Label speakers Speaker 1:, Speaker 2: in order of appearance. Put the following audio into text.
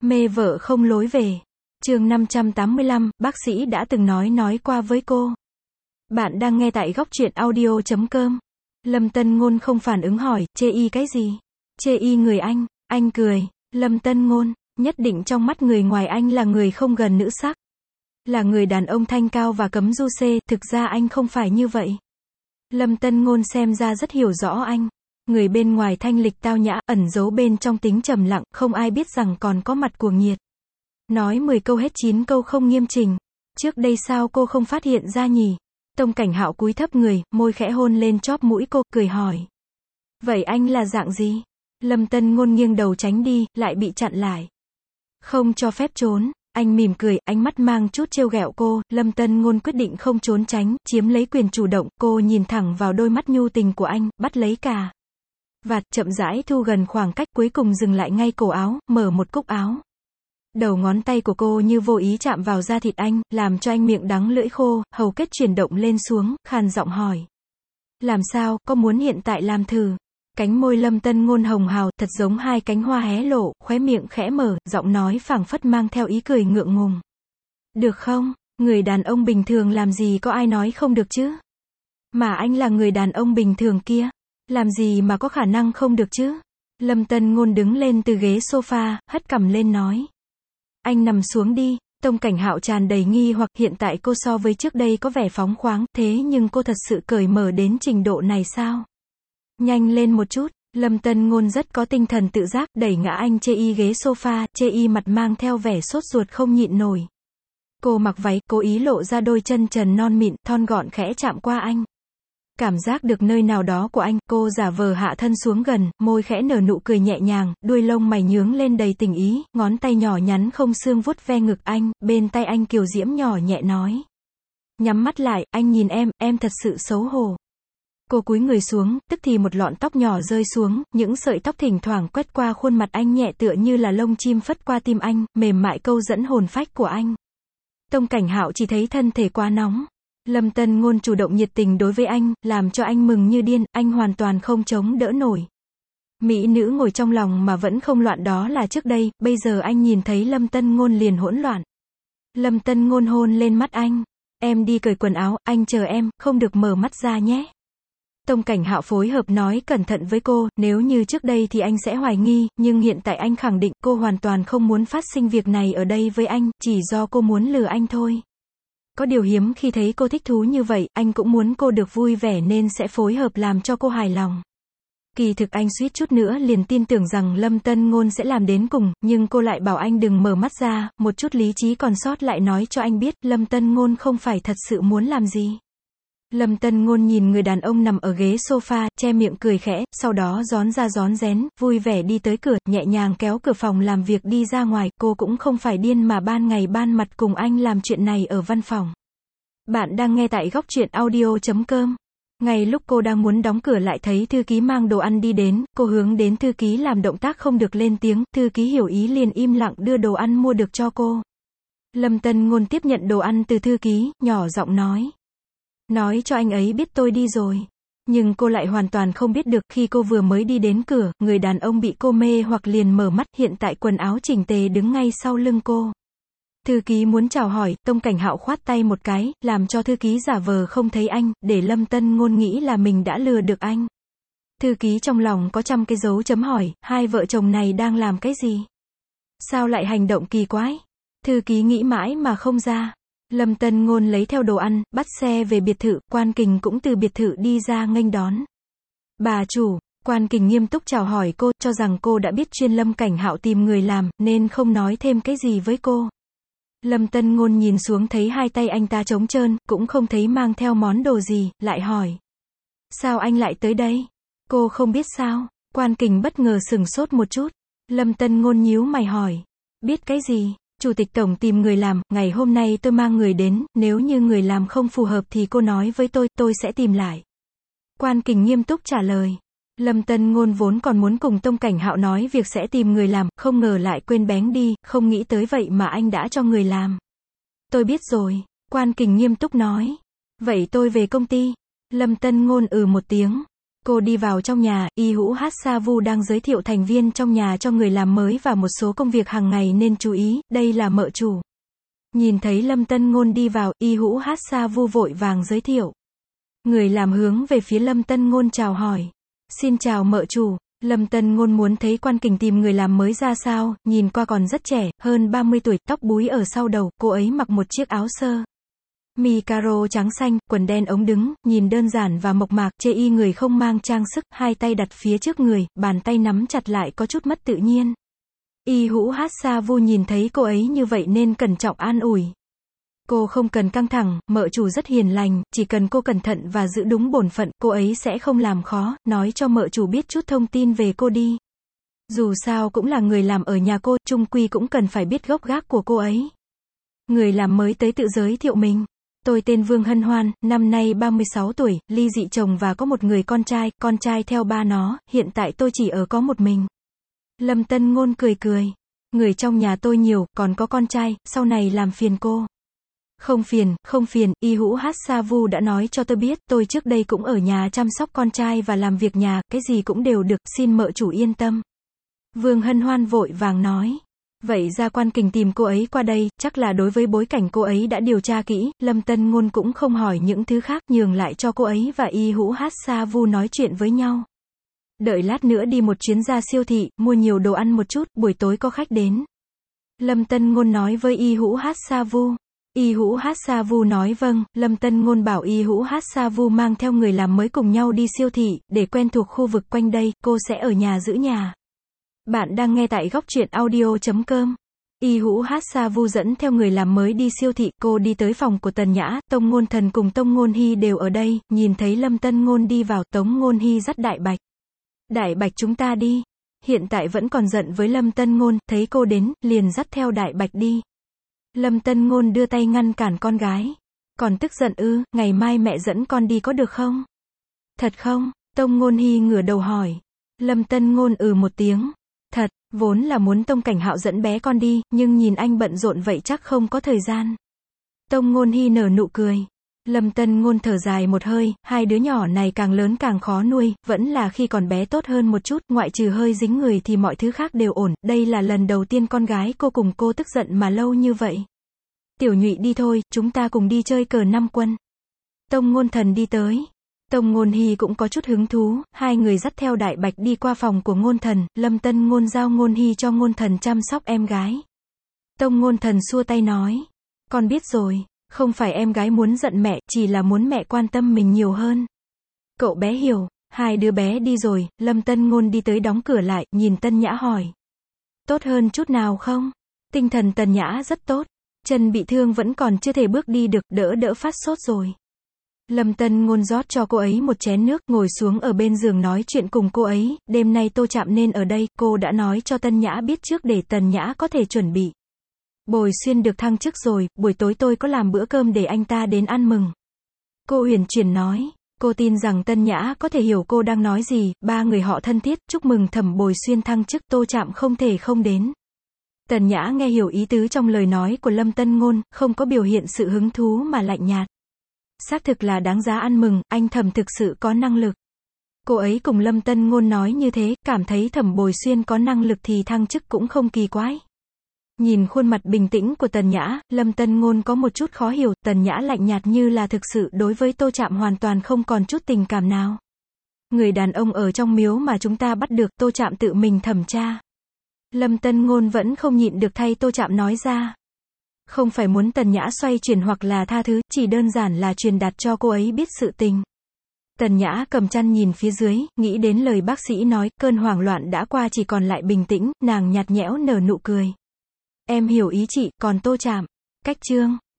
Speaker 1: Mê vợ không lối về. Chương 585, bác sĩ đã từng nói qua với cô. Bạn đang nghe tại góc truyện audio.com. Lâm Tân Ngôn không phản ứng hỏi, chê y cái gì? Chê y người anh cười. Lâm Tân Ngôn, nhất định trong mắt người ngoài anh là người không gần nữ sắc. Là người đàn ông thanh cao và cấm du xê, thực ra anh không phải như vậy. Lâm Tân Ngôn xem ra rất hiểu rõ anh. Người bên ngoài thanh lịch tao nhã, ẩn giấu bên trong tính trầm lặng, không ai biết rằng còn có mặt cuồng nhiệt. Nói 10 câu hết 9 câu không nghiêm chỉnh. Trước đây sao cô không phát hiện ra nhỉ? Tông Cảnh Hạo cúi thấp người, môi khẽ hôn lên chóp mũi cô, cười hỏi. Vậy anh là dạng gì? Lâm Tân Ngôn nghiêng đầu tránh đi, lại bị chặn lại. Không cho phép trốn. Anh mỉm cười, ánh mắt mang chút trêu ghẹo cô. Lâm Tân Ngôn quyết định không trốn tránh, chiếm lấy quyền chủ động. Cô nhìn thẳng vào đôi mắt nhu tình của anh, bắt lấy cà vạt, chậm rãi thu gần khoảng cách, cuối cùng dừng lại ngay cổ áo, mở một cúc áo. Đầu ngón tay của cô như vô ý chạm vào da thịt anh, làm cho anh miệng đắng lưỡi khô, hầu kết chuyển động lên xuống, khàn giọng hỏi. Làm sao, có muốn hiện tại làm thử? Cánh môi Lâm Tân Ngôn hồng hào, thật giống hai cánh hoa hé lộ, khóe miệng khẽ mở, giọng nói phảng phất mang theo ý cười ngượng ngùng. Được không? Người đàn ông bình thường làm gì có ai nói không được chứ? Mà anh là người đàn ông bình thường kia. Làm gì mà có khả năng không được chứ? Lâm Tân Ngôn đứng lên từ ghế sofa, hất cằm lên nói. Anh nằm xuống đi. Tông Cảnh Hạo tràn đầy nghi hoặc, hiện tại cô so với trước đây có vẻ phóng khoáng, thế nhưng cô thật sự cởi mở đến trình độ này sao? Nhanh lên một chút. Lâm Tân Ngôn rất có tinh thần tự giác, đẩy ngã anh chê y ghế sofa, chê y mặt mang theo vẻ sốt ruột không nhịn nổi. Cô mặc váy, cố ý lộ ra đôi chân trần non mịn, thon gọn khẽ chạm qua anh. Cảm giác được nơi nào đó của anh, cô giả vờ hạ thân xuống gần, môi khẽ nở nụ cười nhẹ nhàng, đuôi lông mày nhướng lên đầy tình ý, ngón tay nhỏ nhắn không xương vuốt ve ngực anh, bên tay anh kiều diễm nhỏ nhẹ nói. Nhắm mắt lại, anh nhìn em thật sự xấu hổ. Cô cúi người xuống, tức thì một lọn tóc nhỏ rơi xuống, những sợi tóc thỉnh thoảng quét qua khuôn mặt anh nhẹ tựa như là lông chim phất qua tim anh, mềm mại câu dẫn hồn phách của anh. Tông Cảnh Hạo chỉ thấy thân thể quá nóng. Lâm Tân Ngôn chủ động nhiệt tình đối với anh, làm cho anh mừng như điên, anh hoàn toàn không chống đỡ nổi. Mỹ nữ ngồi trong lòng mà vẫn không loạn đó là trước đây, bây giờ anh nhìn thấy Lâm Tân Ngôn liền hỗn loạn. Lâm Tân Ngôn hôn lên mắt anh. Em đi cởi quần áo, anh chờ em, không được mở mắt ra nhé. Tông Cảnh Hạo phối hợp nói cẩn thận với cô, nếu như trước đây thì anh sẽ hoài nghi, nhưng hiện tại anh khẳng định cô hoàn toàn không muốn phát sinh việc này ở đây với anh, chỉ do cô muốn lừa anh thôi. Có điều hiếm khi thấy cô thích thú như vậy, anh cũng muốn cô được vui vẻ nên sẽ phối hợp làm cho cô hài lòng. Kỳ thực anh suýt chút nữa liền tin tưởng rằng Lâm Tân Ngôn sẽ làm đến cùng, nhưng cô lại bảo anh đừng mở mắt ra, một chút lý trí còn sót lại nói cho anh biết, Lâm Tân Ngôn không phải thật sự muốn làm gì. Lâm Tân Ngôn nhìn người đàn ông nằm ở ghế sofa, che miệng cười khẽ, sau đó rón ra rón rén, vui vẻ đi tới cửa, nhẹ nhàng kéo cửa phòng làm việc đi ra ngoài, cô cũng không phải điên mà ban ngày ban mặt cùng anh làm chuyện này ở văn phòng. Bạn đang nghe tại góc truyện audio.com. Ngay lúc cô đang muốn đóng cửa lại thấy thư ký mang đồ ăn đi đến, cô hướng đến thư ký làm động tác không được lên tiếng, thư ký hiểu ý liền im lặng đưa đồ ăn mua được cho cô. Lâm Tân Ngôn tiếp nhận đồ ăn từ thư ký, nhỏ giọng nói. Nói cho anh ấy biết tôi đi rồi. Nhưng cô lại hoàn toàn không biết được, khi cô vừa mới đi đến cửa, người đàn ông bị cô mê hoặc liền mở mắt, hiện tại quần áo chỉnh tề đứng ngay sau lưng cô. Thư ký muốn chào hỏi, Tông Cảnh Hạo khoát tay một cái, làm cho thư ký giả vờ không thấy anh, để Lâm Tân Ngôn nghĩ là mình đã lừa được anh. Thư ký trong lòng có trăm cái dấu chấm hỏi, hai vợ chồng này đang làm cái gì? Sao lại hành động kỳ quái? Thư ký nghĩ mãi mà không ra. Lâm Tân Ngôn lấy theo đồ ăn, bắt xe về biệt thự, Quan Kình cũng từ biệt thự đi ra nghênh đón. Bà chủ. Quan Kình nghiêm túc chào hỏi cô, cho rằng cô đã biết chuyên Lâm Cảnh Hạo tìm người làm, nên không nói thêm cái gì với cô. Lâm Tân Ngôn nhìn xuống thấy hai tay anh ta trống trơn, cũng không thấy mang theo món đồ gì, lại hỏi. Sao anh lại tới đây? Cô không biết sao? Quan Kình bất ngờ sửng sốt một chút. Lâm Tân Ngôn nhíu mày hỏi. Biết cái gì? Chủ tịch tổng tìm người làm, ngày hôm nay tôi mang người đến, nếu như người làm không phù hợp thì cô nói với tôi sẽ tìm lại. Quan Kình nghiêm túc trả lời. Lâm Tân Ngôn vốn còn muốn cùng Tông Cảnh Hạo nói việc sẽ tìm người làm, không ngờ lại quên béng đi, không nghĩ tới vậy mà anh đã cho người làm. Tôi biết rồi, Quan Kình nghiêm túc nói. Vậy tôi về công ty. Lâm Tân Ngôn một tiếng. Cô đi vào trong nhà, Y Hữu Hát Sa Vu đang giới thiệu thành viên trong nhà cho người làm mới và một số công việc hàng ngày nên chú ý, đây là mợ chủ. Nhìn thấy Lâm Tân Ngôn đi vào, Y Hữu Hát Sa Vu vội vàng giới thiệu. Người làm hướng về phía Lâm Tân Ngôn chào hỏi. Xin chào mợ chủ. Lâm Tân Ngôn muốn thấy Quan Kình tìm người làm mới ra sao, nhìn qua còn rất trẻ, hơn 30 tuổi, tóc búi ở sau đầu, cô ấy mặc một chiếc áo sơ mi caro trắng xanh, quần đen ống đứng, nhìn đơn giản và mộc mạc, chê y người không mang trang sức, hai tay đặt phía trước người, bàn tay nắm chặt lại có chút mất tự nhiên. Y Hữu Hát Sa Vu nhìn thấy cô ấy như vậy nên cẩn trọng an ủi. Cô không cần căng thẳng, mợ chủ rất hiền lành, chỉ cần cô cẩn thận và giữ đúng bổn phận, cô ấy sẽ không làm khó, nói cho mợ chủ biết chút thông tin về cô đi. Dù sao cũng là người làm ở nhà cô, chung quy cũng cần phải biết gốc gác của cô ấy. Người làm mới tới tự giới thiệu mình. Tôi tên Vương Hân Hoan, năm nay 36 tuổi, ly dị chồng và có một người con trai theo ba nó, hiện tại tôi chỉ ở có một mình. Lâm Tân Ngôn cười cười. Người trong nhà tôi nhiều, còn có con trai, sau này làm phiền cô. Không phiền, Y Hữu Hát Sa Vu đã nói cho tôi biết, tôi trước đây cũng ở nhà chăm sóc con trai và làm việc nhà, cái gì cũng đều được, xin mợ chủ yên tâm. Vương Hân Hoan vội vàng nói. Vậy ra Quan Kình tìm cô ấy qua đây, chắc là đối với bối cảnh cô ấy đã điều tra kỹ, Lâm Tân Ngôn cũng không hỏi những thứ khác, nhường lại cho cô ấy và Y Hữu Hát Sa Vu nói chuyện với nhau. Đợi lát nữa đi một chuyến ra siêu thị, mua nhiều đồ ăn một chút, buổi tối có khách đến. Lâm Tân Ngôn nói với Y Hữu Hát Sa Vu. Y Hữu Hát Sa Vu nói vâng, Lâm Tân Ngôn bảo Y Hữu Hát Sa Vu mang theo người làm mới cùng nhau đi siêu thị, để quen thuộc khu vực quanh đây, cô sẽ ở nhà giữ nhà. Bạn đang nghe tại goctruyện.audio.com. Y Hữu Hát Sa Vu dẫn theo người làm mới đi siêu thị, cô đi tới phòng của Tần Nhã, Tông Ngôn Thần cùng Tông Ngôn Hy đều ở đây, nhìn thấy Lâm Tân Ngôn đi vào, Tống Ngôn Hy dắt Đại Bạch. Đại Bạch chúng ta đi. Hiện tại vẫn còn giận với Lâm Tân Ngôn, thấy cô đến, liền dắt theo Đại Bạch đi. Lâm Tân Ngôn đưa tay ngăn cản con gái. Còn tức giận ư, ngày mai mẹ dẫn con đi có được không? Thật không? Tông Ngôn Hy ngửa đầu hỏi. Lâm Tân Ngôn một tiếng. Thật, vốn là muốn Tông Cảnh Hạo dẫn bé con đi, nhưng nhìn anh bận rộn vậy chắc không có thời gian. Tông Ngôn Hy nở nụ cười. Lâm Tân Ngôn thở dài một hơi, hai đứa nhỏ này càng lớn càng khó nuôi, vẫn là khi còn bé tốt hơn một chút, ngoại trừ hơi dính người thì mọi thứ khác đều ổn, đây là lần đầu tiên con gái cô cùng cô tức giận mà lâu như vậy. Tiểu Nhụy đi thôi, chúng ta cùng đi chơi cờ 5 quân. Tông Ngôn Thần đi tới. Tông Ngôn Hy cũng có chút hứng thú, hai người dắt theo Đại Bạch đi qua phòng của Ngôn Thần, Lâm Tân Ngôn giao Ngôn Hy cho Ngôn Thần chăm sóc em gái. Tông Ngôn Thần xua tay nói. Con biết rồi. Không phải em gái muốn giận mẹ, chỉ là muốn mẹ quan tâm mình nhiều hơn. Cậu bé hiểu. Hai đứa bé đi rồi, Lâm Tân Ngôn đi tới đóng cửa lại, nhìn Tân Nhã hỏi. Tốt hơn chút nào không? Tinh thần Tần Nhã rất tốt. Chân bị thương vẫn còn chưa thể bước đi được, đỡ phát sốt rồi. Lâm Tân Ngôn rót cho cô ấy một chén nước, ngồi xuống ở bên giường nói chuyện cùng cô ấy, đêm nay Tô Trạm nên ở đây, cô đã nói cho Tân Nhã biết trước để Tần Nhã có thể chuẩn bị. Bồi Xuyên được thăng chức rồi, buổi tối tôi có làm bữa cơm để anh ta đến ăn mừng. Cô uyển chuyển nói, cô tin rằng Tân Nhã có thể hiểu cô đang nói gì, ba người họ thân thiết, chúc mừng Thẩm Bồi Xuyên thăng chức, Tô Trạm không thể không đến. Tần Nhã nghe hiểu ý tứ trong lời nói của Lâm Tân Ngôn, không có biểu hiện sự hứng thú mà lạnh nhạt. Xác thực là đáng giá ăn mừng, anh Thẩm thực sự có năng lực. Cô ấy cùng Lâm Tân Ngôn nói như thế, cảm thấy Thẩm Bồi Xuyên có năng lực thì thăng chức cũng không kỳ quái. Nhìn khuôn mặt bình tĩnh của Tần Nhã, Lâm Tân Ngôn có một chút khó hiểu, Tần Nhã lạnh nhạt như là thực sự đối với Tô Trạm hoàn toàn không còn chút tình cảm nào. Người đàn ông ở trong miếu mà chúng ta bắt được, Tô Trạm tự mình thẩm tra. Lâm Tân Ngôn vẫn không nhịn được thay Tô Trạm nói ra. Không phải muốn Tần Nhã xoay chuyển hoặc là tha thứ, chỉ đơn giản là truyền đạt cho cô ấy biết sự tình. Tần Nhã cầm chăn nhìn phía dưới, nghĩ đến lời bác sĩ nói, cơn hoảng loạn đã qua chỉ còn lại bình tĩnh, nàng nhạt nhẽo nở nụ cười. Em hiểu ý chị, còn Tô Trạm. Cách chương.